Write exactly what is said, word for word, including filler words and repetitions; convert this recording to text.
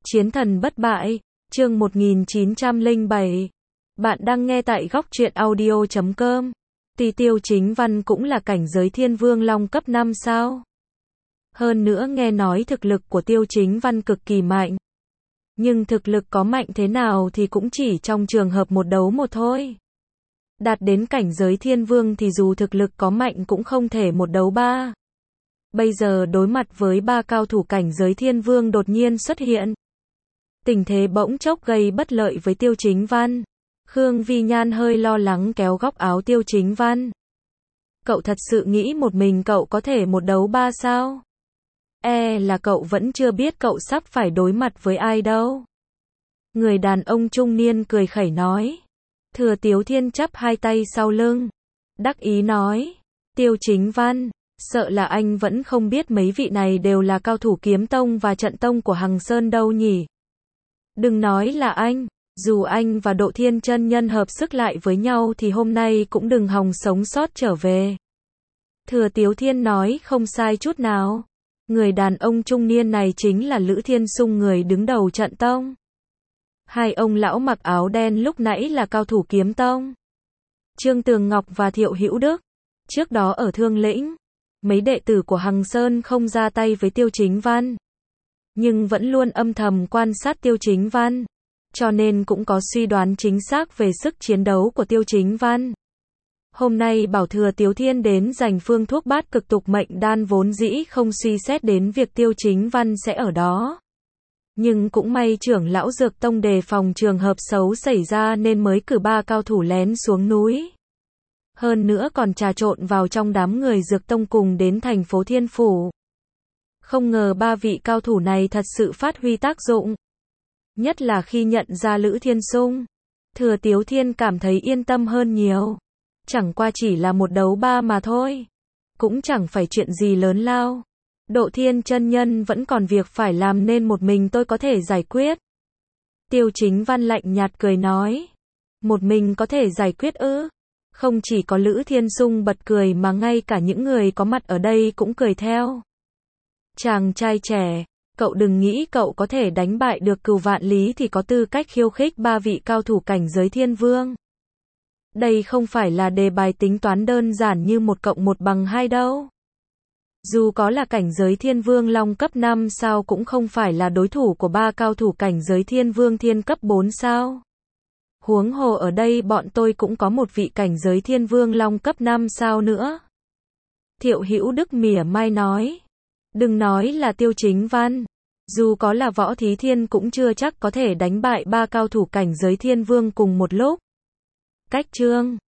Chiến thần bất bại, chương một nghìn chín trăm lẻ bảy. Bạn đang nghe tại góc truyện audio chấm com. Tuy Tiêu Chính Văn cũng là cảnh giới thiên vương long cấp năm sao. Hơn nữa nghe nói thực lực của Tiêu Chính Văn cực kỳ mạnh. Nhưng thực lực có mạnh thế nào thì cũng chỉ trong trường hợp một đấu một thôi. Đạt đến cảnh giới thiên vương thì dù thực lực có mạnh cũng không thể một đấu ba. Bây giờ đối mặt với ba cao thủ cảnh giới thiên vương đột nhiên xuất hiện. Tình thế bỗng chốc gây bất lợi với Tiêu Chính Văn. Khương Vi Nhan hơi lo lắng kéo góc áo Tiêu Chính Văn. Cậu thật sự nghĩ một mình cậu có thể một đấu ba sao? E là cậu vẫn chưa biết cậu sắp phải đối mặt với ai đâu. Người đàn ông trung niên cười khẩy nói. Thừa Tiếu Thiên chắp hai tay sau lưng. Đắc ý nói. Tiêu Chính Văn, sợ là anh vẫn không biết mấy vị này đều là cao thủ kiếm tông và trận tông của Hằng Sơn đâu nhỉ. Đừng nói là anh, dù anh và Độ Thiên chân nhân hợp sức lại với nhau thì hôm nay cũng đừng hòng sống sót trở về. Thừa Tiếu Thiên nói không sai chút nào. Người đàn ông trung niên này chính là Lữ Thiên Sung, người đứng đầu trận tông. Hai ông lão mặc áo đen lúc nãy là cao thủ kiếm tông. Trương Tường Ngọc và Thiệu Hữu Đức. Trước đó ở Thương Lĩnh, mấy đệ tử của Hằng Sơn không ra tay với Tiêu Chính Văn, nhưng vẫn luôn âm thầm quan sát Tiêu Chính Văn, cho nên cũng có suy đoán chính xác về sức chiến đấu của Tiêu Chính Văn. Hôm nay bảo Thừa Tiếu Thiên đến giành phương thuốc bát cực tục mệnh đan vốn dĩ không suy xét đến việc Tiêu Chính Văn sẽ ở đó. Nhưng cũng may trưởng lão Dược Tông đề phòng trường hợp xấu xảy ra nên mới cử ba cao thủ lén xuống núi. Hơn nữa còn trà trộn vào trong đám người Dược Tông cùng đến thành phố Thiên Phủ. Không ngờ ba vị cao thủ này thật sự phát huy tác dụng. Nhất là khi nhận ra Lữ Thiên Sung, Thừa Tiếu Thiên cảm thấy yên tâm hơn nhiều. Chẳng qua chỉ là một đấu ba mà thôi. Cũng chẳng phải chuyện gì lớn lao. Độ Thiên chân nhân vẫn còn việc phải làm nên một mình tôi có thể giải quyết. Tiêu Chính Văn lạnh nhạt cười nói. Một mình có thể giải quyết ư? Không chỉ có Lữ Thiên Sung bật cười mà ngay cả những người có mặt ở đây cũng cười theo. Chàng trai trẻ, cậu đừng nghĩ cậu có thể đánh bại được Cửu Vạn Lý thì có tư cách khiêu khích ba vị cao thủ cảnh giới thiên vương. Đây không phải là đề bài tính toán đơn giản như một cộng một bằng hai đâu. Dù có là cảnh giới thiên vương long cấp năm sao cũng không phải là đối thủ của ba cao thủ cảnh giới thiên vương thiên cấp bốn sao. Huống hồ ở đây bọn tôi cũng có một vị cảnh giới thiên vương long cấp năm sao nữa. Thiệu Hữu Đức mỉa mai nói. Đừng nói là Tiêu Chính Văn. Dù có là Võ Thí Thiên cũng chưa chắc có thể đánh bại ba cao thủ cảnh giới thiên vương cùng một lúc. Cách chương